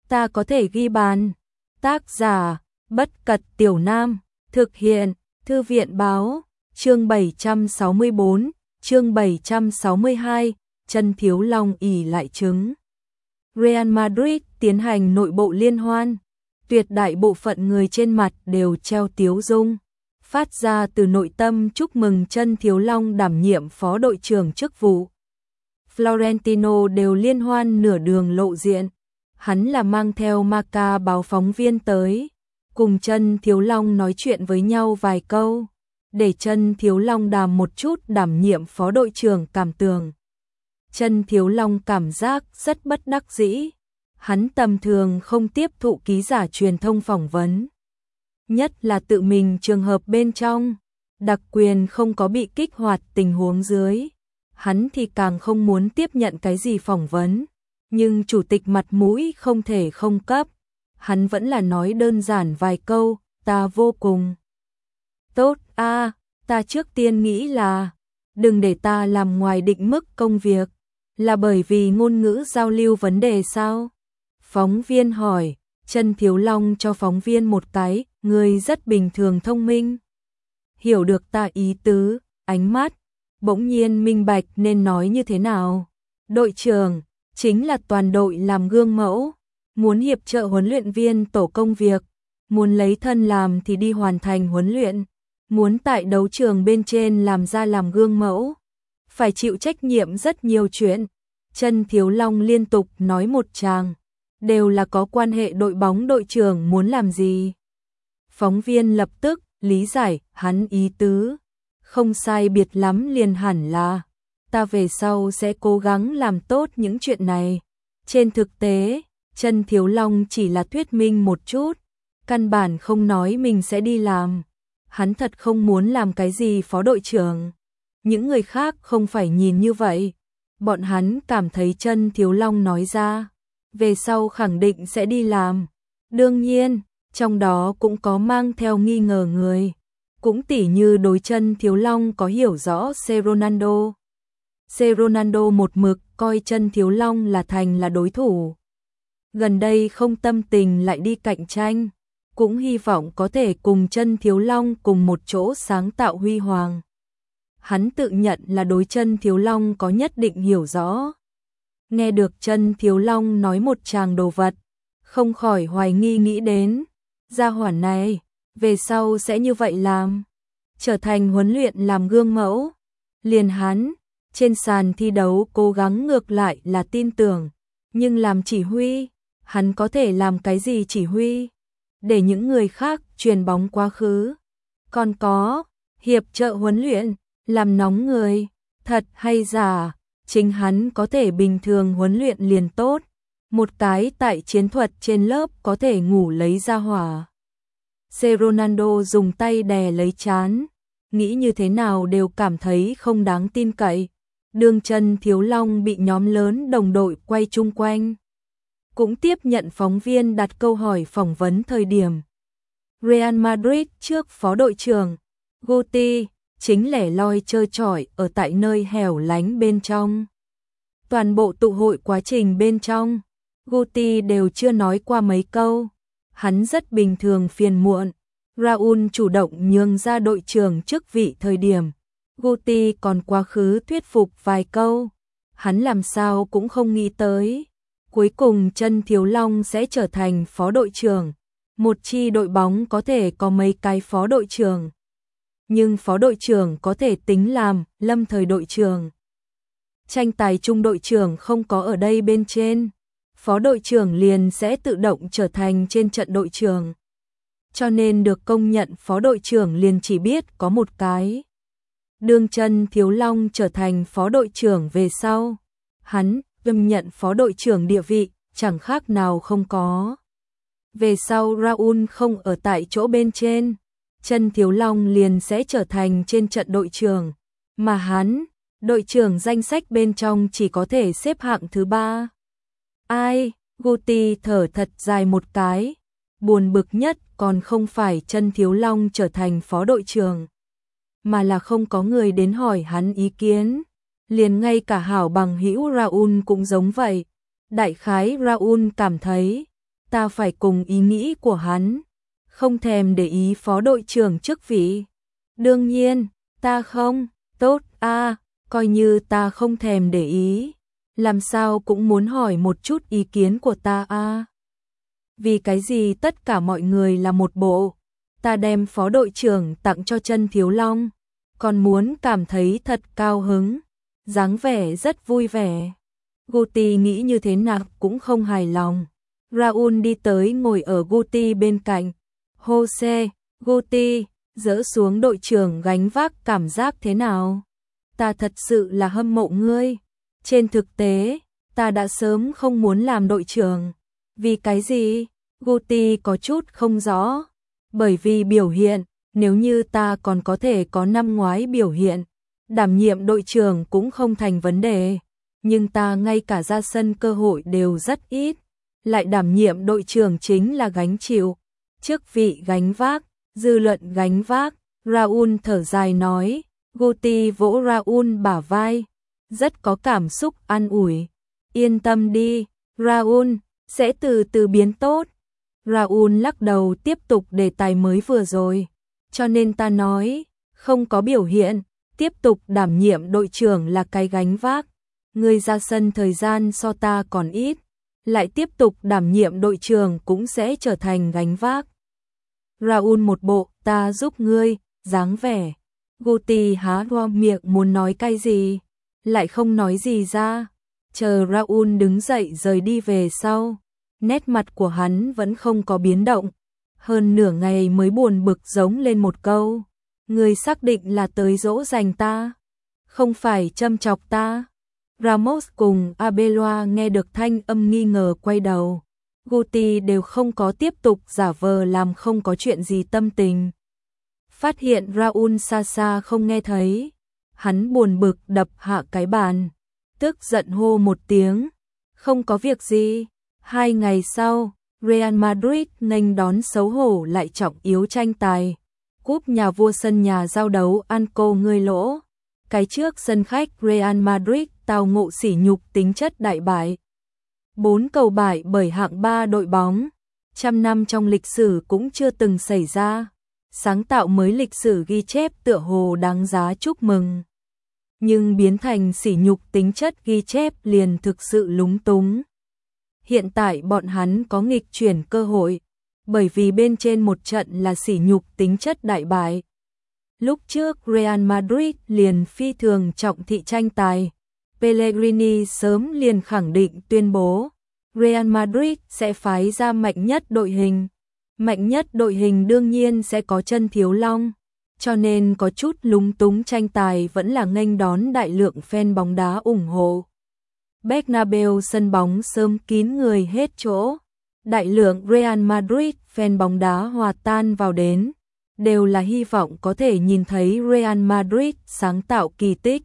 ta có thể ghi bàn. Tác giả, Bất Cật Tiểu Nam, thực hiện, Thư viện báo, chương 764, chương 762, Chân Thiếu Long ỷ lại trứng. Real Madrid tiến hành nội bộ liên hoan, tuyệt đại bộ phận người trên mặt đều treo tiếu dung, phát ra từ nội tâm chúc mừng Chân Thiếu Long đảm nhiệm phó đội trưởng chức vụ. Florentino đều liên hoan nửa đường lộ diện, hắn là mang theo Marca báo phóng viên tới, cùng Chân Thiếu Long nói chuyện với nhau vài câu, để Chân Thiếu Long đàm một chút đảm nhiệm phó đội trưởng cảm tưởng. Chân Thiếu Long cảm giác rất bất đắc dĩ, hắn tầm thường không tiếp thụ ký giả truyền thông phỏng vấn. Nhất là tự mình trường hợp bên trong, đặc quyền không có bị kích hoạt tình huống dưới. Hắn thì càng không muốn tiếp nhận cái gì phỏng vấn, nhưng chủ tịch mặt mũi không thể không cấp. Hắn vẫn là nói đơn giản vài câu, ta vô cùng tốt ta trước tiên nghĩ là, đừng để ta làm ngoài định mức công việc, là bởi vì ngôn ngữ giao lưu vấn đề sao? Phóng viên hỏi, Chân Thiếu Long cho phóng viên một cái, người rất bình thường thông minh. Hiểu được ta ý tứ, ánh mắt, bỗng nhiên minh bạch nên nói như thế nào. Đội trưởng, chính là toàn đội làm gương mẫu, muốn hiệp trợ huấn luyện viên tổ công việc, muốn lấy thân làm thì đi hoàn thành huấn luyện, muốn tại đấu trường bên trên làm ra làm gương mẫu, phải chịu trách nhiệm rất nhiều chuyện. Chân Thiếu Long liên tục nói một tràng, đều là có quan hệ đội bóng đội trưởng muốn làm gì. Phóng viên lập tức lý giải hắn ý tứ, không sai biệt lắm liền hẳn là, ta về sau sẽ cố gắng làm tốt những chuyện này. Trên thực tế, Chân Thiếu Long chỉ là thuyết minh một chút, căn bản không nói mình sẽ đi làm. Hắn thật không muốn làm cái gì phó đội trưởng. Những người khác không phải nhìn như vậy. Bọn hắn cảm thấy Chân Thiếu Long nói ra, về sau khẳng định sẽ đi làm. Đương nhiên, trong đó cũng có mang theo nghi ngờ người. Cũng tỉ như đối Chân Thiếu Long có hiểu rõ Ronaldo. Ronaldo một mực coi Chân Thiếu Long là đối thủ. Gần đây không tâm tình lại đi cạnh tranh, cũng hy vọng có thể cùng Chân Thiếu Long cùng một chỗ sáng tạo huy hoàng. Hắn tự nhận là đối Chân Thiếu Long có nhất định hiểu rõ. Nghe được Chân Thiếu Long nói một tràng đồ vật, không khỏi hoài nghi nghĩ đến, gia hỏa này, về sau sẽ như vậy làm, trở thành huấn luyện làm gương mẫu. Liền hắn, trên sàn thi đấu cố gắng ngược lại là tin tưởng, nhưng làm chỉ huy, hắn có thể làm cái gì chỉ huy? Để những người khác truyền bóng quá khứ. Còn có, hiệp trợ huấn luyện, làm nóng người, thật hay giả, chính hắn có thể bình thường huấn luyện liền tốt. Một cái tại chiến thuật trên lớp có thể ngủ lấy ra hỏa. Ronaldo dùng tay đè lấy trán, nghĩ như thế nào đều cảm thấy không đáng tin cậy. Đường Chân Thiếu Long bị nhóm lớn đồng đội quay chung quanh, cũng tiếp nhận phóng viên đặt câu hỏi phỏng vấn thời điểm. Real Madrid trước phó đội trưởng, Guti, chính lẻ loi chơi chọi ở tại nơi hẻo lánh bên trong. Toàn bộ tụ hội quá trình bên trong, Guti đều chưa nói qua mấy câu. Hắn rất bình thường phiền muộn. Raúl chủ động nhường ra đội trưởng chức vị thời điểm, Guti còn quá khứ thuyết phục vài câu. Hắn làm sao cũng không nghĩ tới, cuối cùng Chân Thiếu Long sẽ trở thành phó đội trưởng. Một chi đội bóng có thể có mấy cái phó đội trưởng, nhưng phó đội trưởng có thể tính làm lâm thời đội trưởng. Tranh tài chung đội trưởng không có ở đây bên trên, phó đội trưởng liền sẽ tự động trở thành trên trận đội trưởng. Cho nên được công nhận phó đội trưởng liền chỉ biết có một cái. Đương Chân Thiếu Long trở thành phó đội trưởng về sau, hắn gầm nhận phó đội trưởng địa vị, chẳng khác nào không có. Về sau Raúl không ở tại chỗ bên trên, Chân Thiếu Long liền sẽ trở thành trên trận đội trưởng, mà hắn, đội trưởng danh sách bên trong chỉ có thể xếp hạng thứ 3. Ai, Guti thở thật dài một cái, buồn bực nhất còn không phải Chân Thiếu Long trở thành phó đội trưởng, mà là không có người đến hỏi hắn ý kiến. Liền ngay cả hảo bằng hữu Raúl cũng giống vậy. Đại khái Raúl cảm thấy, ta phải cùng ý nghĩ của hắn, không thèm để ý phó đội trưởng chức vị. Đương nhiên, ta không, tốt coi như ta không thèm để ý, làm sao cũng muốn hỏi một chút ý kiến của ta Vì cái gì tất cả mọi người là một bộ, ta đem phó đội trưởng tặng cho Chân Thiếu Long, còn muốn cảm thấy thật cao hứng, dáng vẻ rất vui vẻ. Guti nghĩ như thế nào cũng không hài lòng. Raoul đi tới ngồi ở Guti bên cạnh. Jose, Guti, dỡ xuống đội trưởng gánh vác cảm giác thế nào? Ta thật sự là hâm mộ ngươi. Trên thực tế, ta đã sớm không muốn làm đội trưởng. Vì cái gì? Guti có chút không rõ. Bởi vì biểu hiện, nếu như ta còn có thể có năm ngoái biểu hiện, đảm nhiệm đội trưởng cũng không thành vấn đề. Nhưng ta ngay cả ra sân cơ hội đều rất ít. Lại đảm nhiệm đội trưởng chính là gánh chịu. Chức vị gánh vác, dư luận gánh vác. Raoul thở dài nói. Guti vỗ Raoul bả vai, rất có cảm xúc an ủi. Yên tâm đi, Raoul, sẽ từ từ biến tốt. Raoul lắc đầu tiếp tục đề tài mới vừa rồi. Cho nên ta nói, không có biểu hiện, tiếp tục đảm nhiệm đội trưởng là cái gánh vác. Ngươi ra sân thời gian so ta còn ít, lại tiếp tục đảm nhiệm đội trưởng cũng sẽ trở thành gánh vác. Raoul một bộ, ta giúp ngươi, dáng vẻ. Guti há to miệng muốn nói cái gì, lại không nói gì ra. Chờ Raoul đứng dậy rời đi về sau, nét mặt của hắn vẫn không có biến động. Hơn nửa ngày mới buồn bực giống lên một câu. Ngươi xác định là tới dỗ dành ta, không phải châm chọc ta. Ramos cùng Abeloa nghe được thanh âm nghi ngờ quay đầu. Guti đều không có tiếp tục giả vờ làm không có chuyện gì tâm tình. Phát hiện Raoul xa xa không nghe thấy. Hắn buồn bực đập hạ cái bàn. Tức giận hô một tiếng. Không có việc gì. 2 ngày sau, Real Madrid nghênh đón xấu hổ lại trọng yếu tranh tài. Cúp nhà vua sân nhà giao đấu Anco ngươi lỗ. Cái trước sân khách Real Madrid tao ngộ sỉ nhục tính chất đại bại. 4 cầu bại bởi hạng 3 đội bóng. 100 năm trong lịch sử cũng chưa từng xảy ra. Sáng tạo mới lịch sử ghi chép tựa hồ đáng giá chúc mừng. Nhưng biến thành sỉ nhục tính chất ghi chép liền thực sự lúng túng. Hiện tại bọn hắn có nghịch chuyển cơ hội, bởi vì bên trên một trận là sỉ nhục tính chất đại bại. Lúc trước Real Madrid liền phi thường trọng thị tranh tài. Pellegrini sớm liền khẳng định tuyên bố, Real Madrid sẽ phái ra mạnh nhất đội hình. Mạnh nhất đội hình đương nhiên sẽ có Chân Thiếu Long, cho nên có chút lúng túng tranh tài vẫn là nghênh đón đại lượng fan bóng đá ủng hộ. Bernabeu sân bóng sớm kín người hết chỗ, đại lượng Real Madrid fan bóng đá hòa tan vào đến, đều là hy vọng có thể nhìn thấy Real Madrid sáng tạo kỳ tích.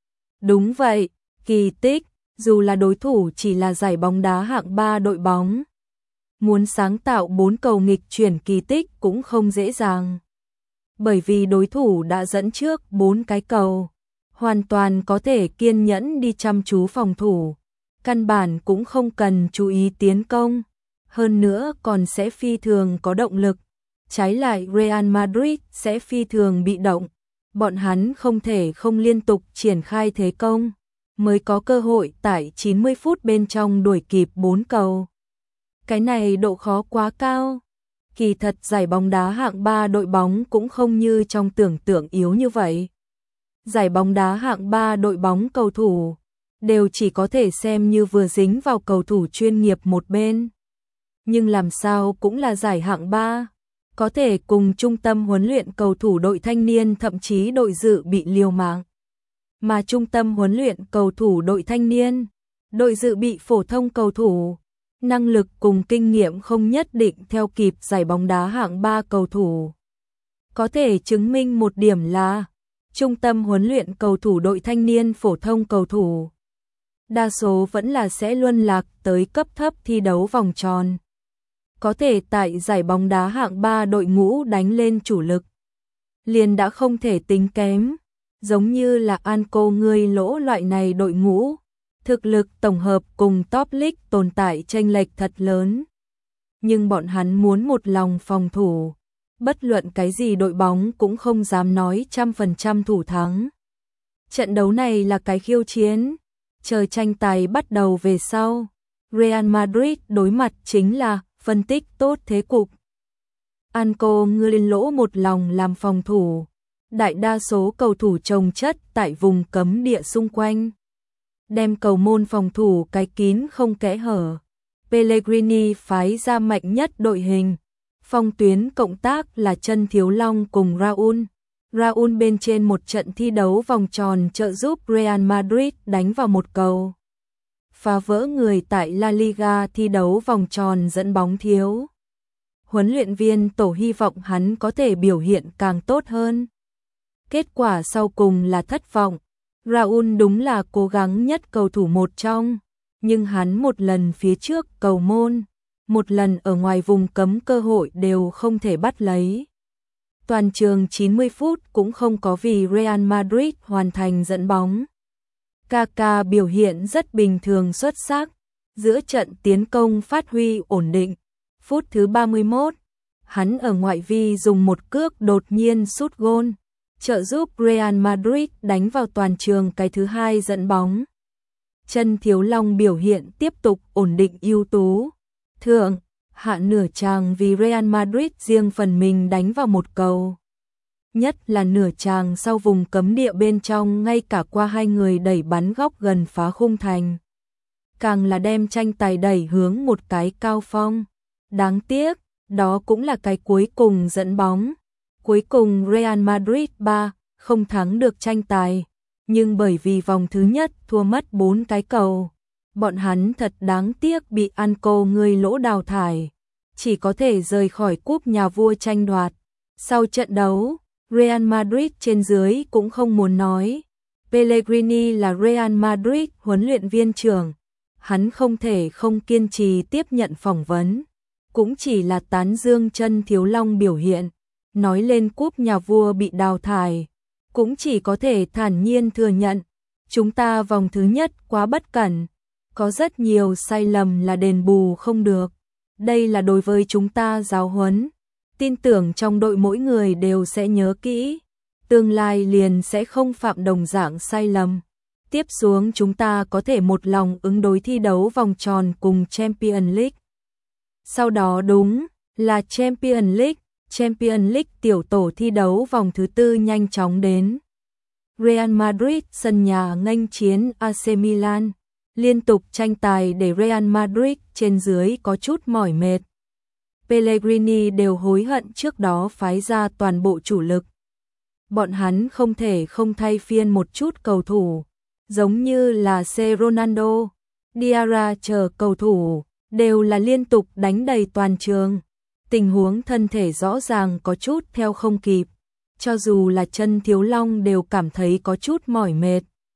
Đúng vậy, kỳ tích, dù là đối thủ chỉ là giải bóng đá hạng 3 đội bóng. Muốn sáng tạo 4 cầu nghịch chuyển kỳ tích cũng không dễ dàng. Bởi vì đối thủ đã dẫn trước 4 cái cầu, hoàn toàn có thể kiên nhẫn đi chăm chú phòng thủ, căn bản cũng không cần chú ý tiến công, hơn nữa còn sẽ phi thường có động lực. Trái lại Real Madrid sẽ phi thường bị động, bọn hắn không thể không liên tục triển khai thế công, mới có cơ hội tại 90 phút bên trong đuổi kịp 4 cầu. Cái này độ khó quá cao. Kỳ thật giải bóng đá hạng 3 đội bóng cũng không như trong tưởng tượng yếu như vậy. Giải bóng đá hạng 3 đội bóng cầu thủ đều chỉ có thể xem như vừa dính vào cầu thủ chuyên nghiệp một bên. Nhưng làm sao cũng là giải hạng 3, có thể cùng trung tâm huấn luyện cầu thủ đội thanh niên thậm chí đội dự bị liều mạng. Mà trung tâm huấn luyện cầu thủ đội thanh niên, đội dự bị phổ thông cầu thủ, năng lực cùng kinh nghiệm không nhất định theo kịp giải bóng đá hạng 3 cầu thủ. Có thể chứng minh một điểm là trung tâm huấn luyện cầu thủ đội thanh niên phổ thông cầu thủ đa số vẫn là sẽ luân lạc tới cấp thấp thi đấu vòng tròn. Có thể tại giải bóng đá hạng 3 đội ngũ đánh lên chủ lực, liền đã không thể tính kém, giống như là Anco ngươi lỗ loại này đội ngũ, thực lực tổng hợp cùng top league tồn tại chênh lệch thật lớn. nhưng bọn hắn muốn một lòng phòng thủ. Bất luận cái gì đội bóng cũng không dám nói 100% thủ thắng. Trận đấu này là cái khiêu chiến. Chờ tranh tài bắt đầu về sau, Real Madrid đối mặt chính là phân tích tốt thế cục. Anco Ngươn lỗ một lòng làm phòng thủ. Đại đa số cầu thủ chồng chất tại vùng cấm địa xung quanh, đem cầu môn phòng thủ cái kín không kẽ hở. Pellegrini phái ra mạnh nhất đội hình. Phong tuyến cộng tác là Chân Thiếu Long cùng Raúl. Raúl bên trên một trận thi đấu vòng tròn trợ giúp Real Madrid đánh vào một cầu. Phá vỡ người tại La Liga thi đấu vòng tròn dẫn bóng thiếu. Huấn luyện viên Tổ hy vọng hắn có thể biểu hiện càng tốt hơn. Kết quả sau cùng là thất vọng. Raúl đúng là cố gắng nhất cầu thủ một trong, nhưng hắn một lần phía trước cầu môn, một lần ở ngoài vùng cấm cơ hội đều không thể bắt lấy. Toàn trường 90 phút cũng không có vì Real Madrid hoàn thành dẫn bóng. Kaká biểu hiện rất bình thường xuất sắc, giữa trận tiến công phát huy ổn định. Phút thứ 31, hắn ở ngoại vi dùng một cước đột nhiên sút gôn, trợ giúp Real Madrid đánh vào toàn trường cái thứ hai dẫn bóng. Chân Thiếu Long biểu hiện tiếp tục ổn định ưu tú. Thượng, hạ nửa chàng vì Real Madrid riêng phần mình đánh vào một cầu. Nhất là nửa chàng sau vùng cấm địa bên trong ngay cả qua hai người đẩy bắn góc gần phá khung thành. Càng là đem tranh tài đẩy hướng một cái cao phong. Đáng tiếc, đó cũng là cái cuối cùng dẫn bóng. Cuối cùng Real Madrid 3-0 thắng được tranh tài, nhưng bởi vì vòng thứ nhất thua mất 4 cái cầu, bọn hắn thật đáng tiếc bị Anco Ngươn lỗ đào thải, chỉ có thể rời khỏi cúp nhà vua tranh đoạt. Sau trận đấu, Real Madrid trên dưới cũng không muốn nói. Pellegrini là Real Madrid huấn luyện viên trưởng, hắn không thể không kiên trì tiếp nhận phỏng vấn, cũng chỉ là tán dương Chân Thiếu Long biểu hiện. Nói lên cúp nhà vua bị đào thải, cũng chỉ có thể thản nhiên thừa nhận, chúng ta vòng thứ nhất quá bất cẩn, có rất nhiều sai lầm là đền bù không được. Đây là đối với chúng ta giáo huấn, tin tưởng trong đội mỗi người đều sẽ nhớ kỹ, tương lai liền sẽ không phạm đồng dạng sai lầm. Tiếp xuống chúng ta có thể một lòng ứng đối thi đấu vòng tròn cùng Champions League. Sau đó đúng là Champions League. Champions League tiểu tổ thi đấu vòng thứ tư nhanh chóng đến. Real Madrid sân nhà nghênh chiến AC Milan. Liên tục tranh tài để Real Madrid trên dưới có chút mỏi mệt. Pellegrini đều hối hận trước đó phái ra toàn bộ chủ lực. Bọn hắn không thể không thay phiên một chút cầu thủ, giống như là C. Ronaldo, Diarra chờ cầu thủ, đều là liên tục đánh đầy toàn trường. Tình huống thân thể rõ ràng có chút theo không kịp, cho dù là Chân Thiếu Long đều cảm thấy có chút mỏi mệt.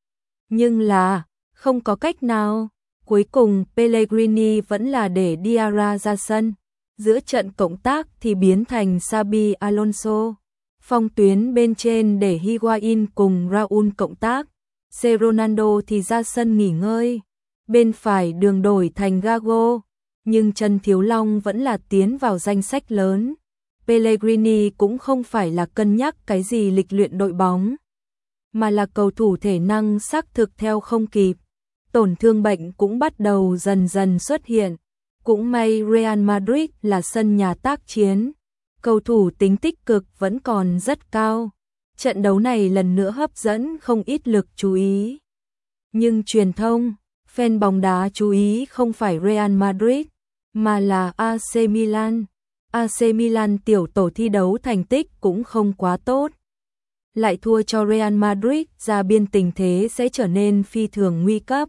Nhưng là, không có cách nào, cuối cùng Pellegrini vẫn là để Diarra ra sân. Giữa trận cộng tác thì biến thành Xabi Alonso. Phong tuyến bên trên để Higuain cùng Raúl cộng tác. C. Ronaldo thì ra sân nghỉ ngơi. Bên phải đường đổi thành Gago. Nhưng Chân Thiếu Long vẫn là tiến vào danh sách lớn. Pellegrini cũng không phải là cân nhắc cái gì lịch luyện đội bóng, mà là cầu thủ thể năng xác thực theo không kịp. Tổn thương bệnh cũng bắt đầu dần dần xuất hiện. Cũng may Real Madrid là sân nhà tác chiến, cầu thủ tính tích cực vẫn còn rất cao. Trận đấu này lần nữa hấp dẫn không ít lực chú ý. Nhưng truyền thông, fan bóng đá chú ý không phải Real Madrid, mà là AC Milan. AC Milan tiểu tổ thi đấu thành tích cũng không quá tốt. Lại thua cho Real Madrid, ra biên tình thế sẽ trở nên phi thường nguy cấp.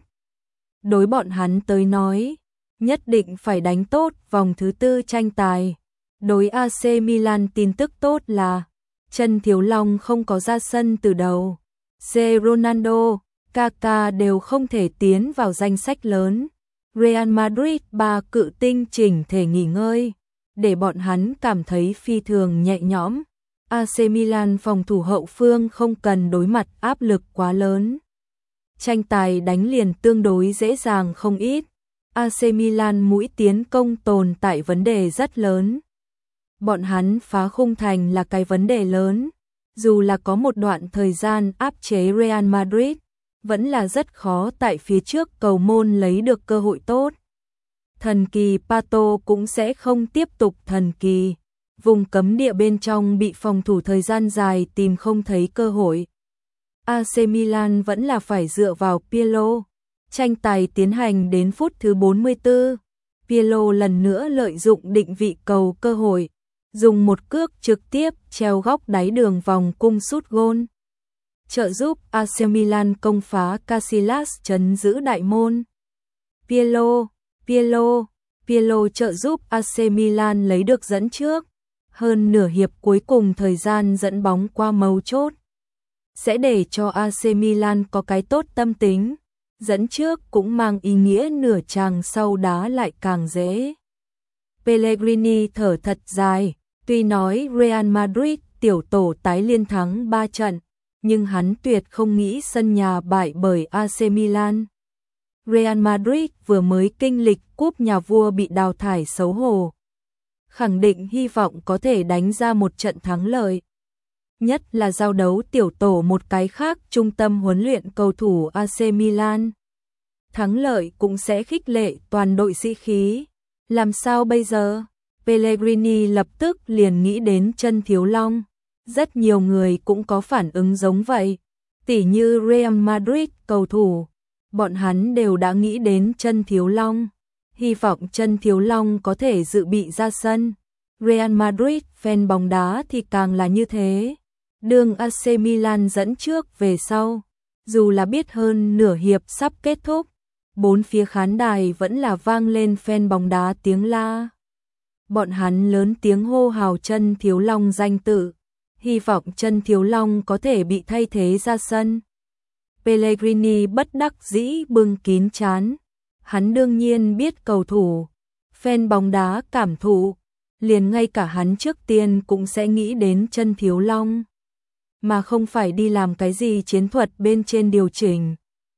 Đối bọn hắn tới nói, nhất định phải đánh tốt vòng thứ tư tranh tài. Đối AC Milan tin tức tốt là Chân Thiếu Long không có ra sân từ đầu. C. Ronaldo, Kaká đều không thể tiến vào danh sách lớn. Real Madrid 3 cự tinh chỉnh thể nghỉ ngơi, để bọn hắn cảm thấy phi thường nhẹ nhõm. AC Milan phòng thủ hậu phương không cần đối mặt áp lực quá lớn. Tranh tài đánh liền tương đối dễ dàng không ít. AC Milan mũi tiến công tồn tại vấn đề rất lớn. Bọn hắn phá khung thành là cái vấn đề lớn, dù là có một đoạn thời gian áp chế Real Madrid, vẫn là rất khó tại phía trước cầu môn lấy được cơ hội tốt. Thần kỳ Pato cũng sẽ không tiếp tục thần kỳ. Vùng cấm địa bên trong bị phòng thủ thời gian dài tìm không thấy cơ hội. AC Milan vẫn là phải dựa vào Pirlo. Tranh tài tiến hành đến phút thứ 44. Pirlo lần nữa lợi dụng định vị cầu cơ hội, dùng một cước trực tiếp treo góc đáy đường vòng cung sút gôn, trợ giúp AC Milan công phá Casillas trấn giữ đại môn. Pirlo trợ giúp AC Milan lấy được dẫn trước. Hơn nửa hiệp cuối cùng thời gian dẫn bóng qua mấu chốt, sẽ để cho AC Milan có cái tốt tâm tính. Dẫn trước cũng mang ý nghĩa nửa chàng sau đá lại càng dễ. Pellegrini thở thật dài, tuy nói Real Madrid tiểu tổ tái liên thắng 3 trận, nhưng hắn tuyệt không nghĩ sân nhà bại bởi AC Milan. Real Madrid vừa mới kinh lịch cúp nhà vua bị đào thải xấu hổ, khẳng định hy vọng có thể đánh ra một trận thắng lợi. Nhất là giao đấu tiểu tổ một cái khác trung tâm huấn luyện cầu thủ AC Milan. Thắng lợi cũng sẽ khích lệ toàn đội sĩ khí. Làm sao bây giờ? Pellegrini lập tức liền nghĩ đến chân thiếu long. Rất nhiều người cũng có phản ứng giống vậy. Tỉ như Real Madrid cầu thủ, bọn hắn đều đã nghĩ đến chân thiếu long. Hy vọng chân thiếu long có thể dự bị ra sân. Real Madrid fan bóng đá thì càng là như thế. Đường AC Milan dẫn trước về sau, dù là biết hơn nửa hiệp sắp kết thúc, bốn phía khán đài vẫn là vang lên fan bóng đá tiếng la. Bọn hắn lớn tiếng hô hào chân thiếu long danh tự, hy vọng chân thiếu long có thể bị thay thế ra sân. Pellegrini bất đắc dĩ bưng kín trán. Hắn đương nhiên biết cầu thủ, fan bóng đá cảm thụ, liền ngay cả hắn trước tiên cũng sẽ nghĩ đến chân thiếu long, mà không phải đi làm cái gì chiến thuật bên trên điều chỉnh.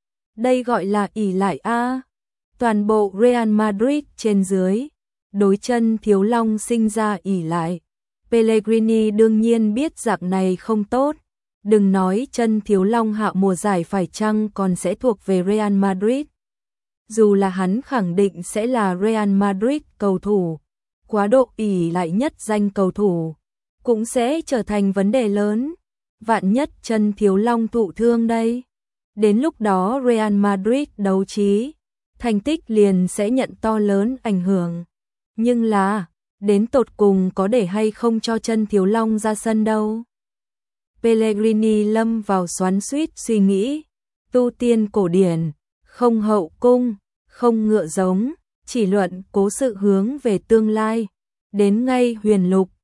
Đây gọi là ỷ lại a. Toàn bộ Real Madrid trên dưới, đối chân thiếu long sinh ra ỷ lại. Pellegrini đương nhiên biết dạng này không tốt. Đừng nói chân thiếu long hạ mùa giải phải chăng còn sẽ thuộc về Real Madrid. Dù là hắn khẳng định sẽ là Real Madrid cầu thủ, quá độ ỷ lại nhất danh cầu thủ, cũng sẽ trở thành vấn đề lớn. Vạn nhất chân thiếu long thụ thương đây. Đến lúc đó Real Madrid đấu trí, thành tích liền sẽ nhận to lớn ảnh hưởng. Nhưng là, đến tột cùng có để hay không cho chân thiếu long ra sân đâu. Pellegrini lâm vào xoắn xuýt suy nghĩ. Tu tiên cổ điển, không hậu cung, không ngựa giống, chỉ luận cố sự hướng về tương lai. Đến ngay huyền lục,